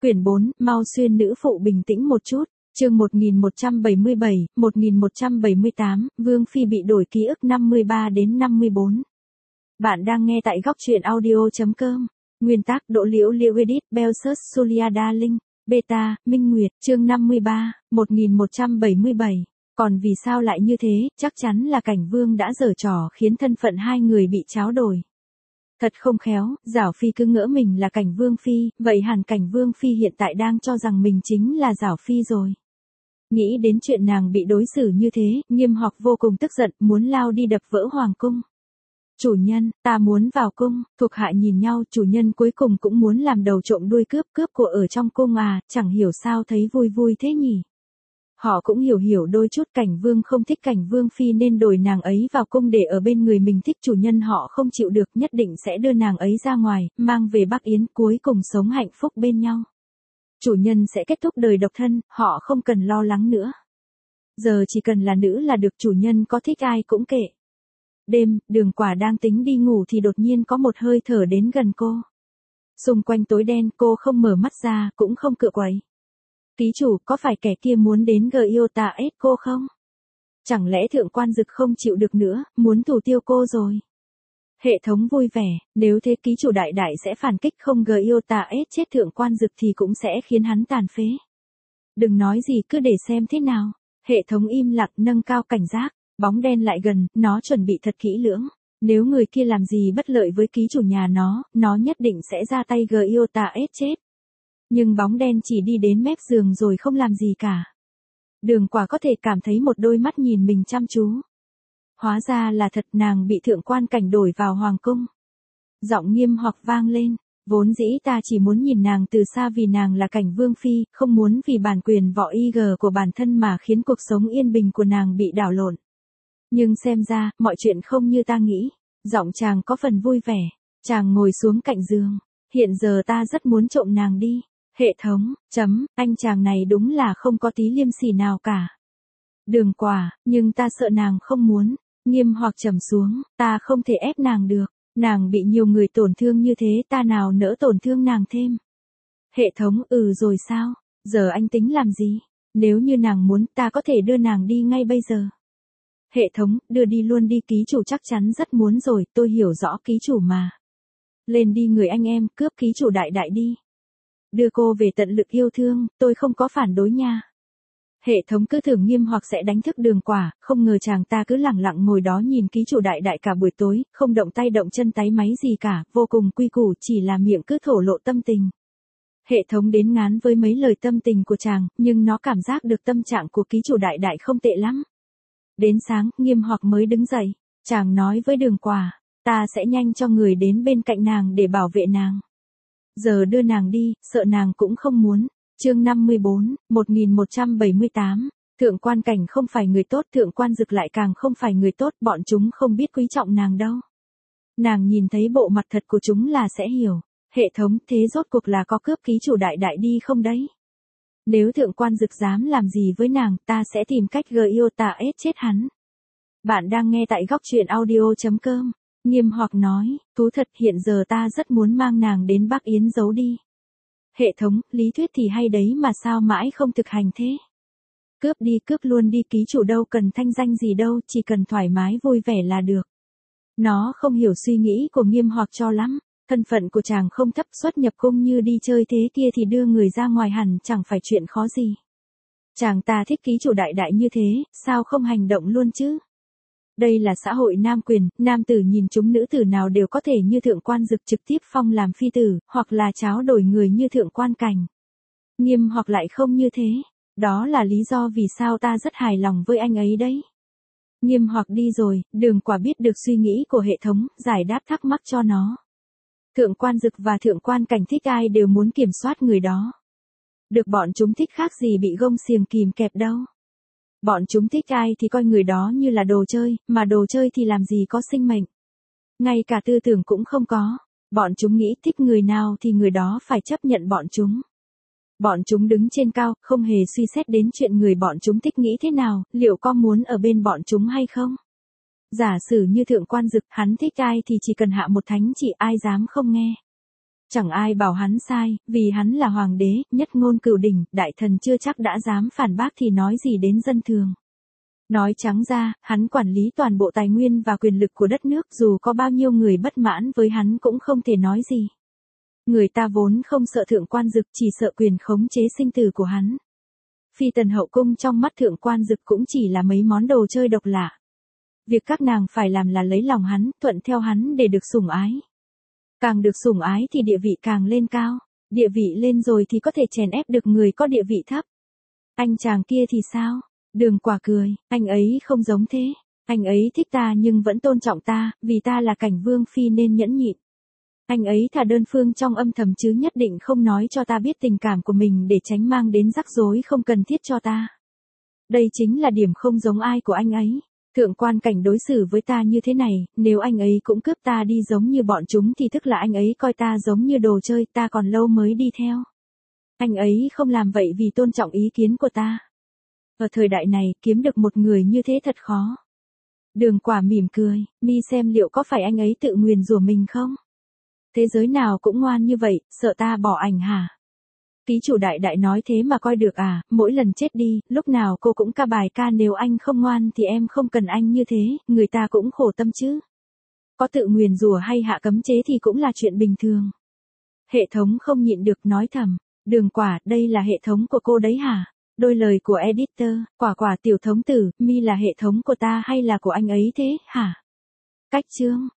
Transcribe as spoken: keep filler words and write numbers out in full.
Quyển bốn, Mau xuyên nữ phụ bình tĩnh một chút. Chương một nghìn một trăm bảy mươi bảy, một nghìn một trăm bảy mươi tám, Vương Phi bị đổi ký ức năm mươi ba đến năm mươi bốn. Bạn đang nghe tại góc truyện audio chấm com. Nguyên tác Đỗ Liễu Liễu Edit, Belsus Julia Darling, Beta, Minh Nguyệt, chương năm mươi ba, một nghìn một trăm bảy mươi bảy. Còn vì sao lại như thế, chắc chắn là Cảnh Vương đã giở trò khiến thân phận hai người bị tráo đổi. Thật không khéo, Giảo Phi cứ ngỡ mình là Cảnh Vương Phi, vậy hẳn Cảnh Vương Phi hiện tại đang cho rằng mình chính là Giảo Phi rồi. Nghĩ đến chuyện nàng bị đối xử như thế, Nghiêm Hoặc vô cùng tức giận, muốn lao đi đập vỡ hoàng cung. Chủ nhân, ta muốn vào cung, thuộc hạ nhìn nhau, chủ nhân cuối cùng cũng muốn làm đầu trộm đuôi cướp, cướp của ở trong cung à, chẳng hiểu sao thấy vui vui thế nhỉ. Họ cũng hiểu hiểu đôi chút, Cảnh Vương không thích Cảnh Vương Phi nên đổi nàng ấy vào cung để ở bên người mình thích, chủ nhân họ không chịu được, nhất định sẽ đưa nàng ấy ra ngoài, mang về Bắc Yến, cuối cùng sống hạnh phúc bên nhau. Chủ nhân sẽ kết thúc đời độc thân, họ không cần lo lắng nữa. Giờ chỉ cần là nữ là được, chủ nhân có thích ai cũng kệ. Đêm, Đường Quả đang tính đi ngủ thì đột nhiên có một hơi thở đến gần cô. Xung quanh tối đen, cô không mở mắt ra, cũng không cựa quậy. Ký chủ, có phải kẻ kia muốn đến Giota ép cô không? Chẳng lẽ thượng quan dực không chịu được nữa, muốn thủ tiêu cô rồi? Hệ thống vui vẻ, nếu thế ký chủ đại đại sẽ phản kích, không Giota ép chết thượng quan dực thì cũng sẽ khiến hắn tàn phế. Đừng nói gì, cứ để xem thế nào. Hệ thống im lặng, nâng cao cảnh giác, bóng đen lại gần, nó chuẩn bị thật kỹ lưỡng. Nếu người kia làm gì bất lợi với ký chủ nhà nó, nó nhất định sẽ ra tay Giota ép chết. Nhưng bóng đen chỉ đi đến mép giường rồi không làm gì cả. Đường Quả có thể cảm thấy một đôi mắt nhìn mình chăm chú. Hóa ra là thật, nàng bị thượng quan Cảnh đổi vào hoàng cung. Giọng Nghiêm Hoặc vang lên, vốn dĩ ta chỉ muốn nhìn nàng từ xa vì nàng là Cảnh Vương Phi, không muốn vì bản quyền võ y gờ của bản thân mà khiến cuộc sống yên bình của nàng bị đảo lộn. Nhưng xem ra, mọi chuyện không như ta nghĩ. Giọng chàng có phần vui vẻ, chàng ngồi xuống cạnh giường. Hiện giờ ta rất muốn trộm nàng đi. Hệ thống, chấm, anh chàng này đúng là không có tí liêm sỉ nào cả. Đường Quả, nhưng ta sợ nàng không muốn. Nghiêm Hoặc trầm xuống, ta không thể ép nàng được. Nàng bị nhiều người tổn thương như thế, ta nào nỡ tổn thương nàng thêm. Hệ thống, ừ rồi sao, giờ anh tính làm gì? Nếu như nàng muốn, ta có thể đưa nàng đi ngay bây giờ. Hệ thống, đưa đi luôn đi, ký chủ chắc chắn rất muốn rồi, tôi hiểu rõ ký chủ mà. Lên đi người anh em, cướp ký chủ đại đại đi. Đưa cô về tận lực yêu thương, tôi không có phản đối nha. Hệ thống cứ tưởng Nghiêm Hoặc sẽ đánh thức Đường Quả, không ngờ chàng ta cứ lẳng lặng ngồi đó nhìn ký chủ đại đại cả buổi tối, không động tay động chân táy máy gì cả, vô cùng quy củ, chỉ là miệng cứ thổ lộ tâm tình. Hệ thống đến ngán với mấy lời tâm tình của chàng, nhưng nó cảm giác được tâm trạng của ký chủ đại đại không tệ lắm. Đến sáng, Nghiêm Hoặc mới đứng dậy, chàng nói với Đường Quả, ta sẽ nhanh cho người đến bên cạnh nàng để bảo vệ nàng. Giờ đưa nàng đi, sợ nàng cũng không muốn. Chương năm mươi bốn, một nghìn một trăm bảy mươi tám. Thượng quan Cảnh không phải người tốt, thượng quan dực lại càng không phải người tốt, bọn chúng không biết quý trọng nàng đâu. Nàng nhìn thấy bộ mặt thật của chúng là sẽ hiểu. Hệ thống, thế rốt cuộc là có cướp ký chủ đại đại đi không đấy? Nếu thượng quan dực dám làm gì với nàng, ta sẽ tìm cách Giota ép chết hắn. Bạn đang nghe tại góc truyện audio chấm com. Nghiêm Hoặc nói, thú thật, hiện giờ ta rất muốn mang nàng đến Bắc Yến giấu đi. Hệ thống, lý thuyết thì hay đấy mà sao mãi không thực hành thế? Cướp đi, cướp luôn đi, ký chủ đâu cần thanh danh gì đâu, chỉ cần thoải mái vui vẻ là được. Nó không hiểu suy nghĩ của Nghiêm Hoặc cho lắm, thân phận của chàng không thấp, xuất nhập cung như đi chơi thế kia thì đưa người ra ngoài hẳn chẳng phải chuyện khó gì. Chàng ta thích ký chủ đại đại như thế, sao không hành động luôn chứ? Đây là xã hội nam quyền, nam tử nhìn chúng nữ tử nào đều có thể như thượng quan dực trực tiếp phong làm phi tử, hoặc là tráo đổi người như thượng quan Cảnh. Nghiêm Hoặc lại không như thế. Đó là lý do vì sao ta rất hài lòng với anh ấy đấy. Nghiêm Hoặc đi rồi, Đường Quả biết được suy nghĩ của hệ thống, giải đáp thắc mắc cho nó. Thượng quan dực và thượng quan Cảnh thích ai đều muốn kiểm soát người đó. Được bọn chúng thích khác gì bị gông xiềng kìm kẹp đâu. Bọn chúng thích ai thì coi người đó như là đồ chơi, mà đồ chơi thì làm gì có sinh mệnh. Ngay cả tư tưởng cũng không có. Bọn chúng nghĩ thích người nào thì người đó phải chấp nhận bọn chúng. Bọn chúng đứng trên cao, không hề suy xét đến chuyện người bọn chúng thích nghĩ thế nào, liệu có muốn ở bên bọn chúng hay không. Giả sử như thượng quan dực, hắn thích ai thì chỉ cần hạ một thánh chỉ, ai dám không nghe. Chẳng ai bảo hắn sai, vì hắn là hoàng đế, nhất ngôn cửu đỉnh, đại thần chưa chắc đã dám phản bác thì nói gì đến dân thường. Nói trắng ra, hắn quản lý toàn bộ tài nguyên và quyền lực của đất nước, dù có bao nhiêu người bất mãn với hắn cũng không thể nói gì. Người ta vốn không sợ thượng quan dực, chỉ sợ quyền khống chế sinh tử của hắn. Phi tần hậu cung trong mắt thượng quan dực cũng chỉ là mấy món đồ chơi độc lạ. Việc các nàng phải làm là lấy lòng hắn, thuận theo hắn để được sủng ái. Càng được sủng ái thì địa vị càng lên cao, địa vị lên rồi thì có thể chèn ép được người có địa vị thấp. Anh chàng kia thì sao? Đường Quả cười, anh ấy không giống thế. Anh ấy thích ta nhưng vẫn tôn trọng ta, vì ta là cảnh vương phi nên nhẫn nhịn. Anh ấy thà đơn phương trong âm thầm chứ nhất định không nói cho ta biết tình cảm của mình để tránh mang đến rắc rối không cần thiết cho ta. Đây chính là điểm không giống ai của anh ấy. Thượng quan cảnh đối xử với ta như thế này, nếu anh ấy cũng cướp ta đi giống như bọn chúng thì tức là anh ấy coi ta giống như đồ chơi, ta còn lâu mới đi theo. Anh ấy không làm vậy vì tôn trọng ý kiến của ta. Ở thời đại này, kiếm được một người như thế thật khó. Đường Quả mỉm cười, mi xem liệu có phải anh ấy tự nguyền rủa mình không? Thế giới nào cũng ngoan như vậy, sợ ta bỏ ảnh hả? Ký chủ đại đại nói thế mà coi được à, mỗi lần chết đi, lúc nào cô cũng ca bài ca nếu anh không ngoan thì em không cần anh như thế, người ta cũng khổ tâm chứ. Có tự nguyền rủa hay hạ cấm chế thì cũng là chuyện bình thường. Hệ thống không nhịn được nói thầm, Đường Quả, đây là hệ thống của cô đấy hả? Đôi lời của editor, Quả Quả tiểu thống tử, mi là hệ thống của ta hay là của anh ấy thế, hả? Cách chương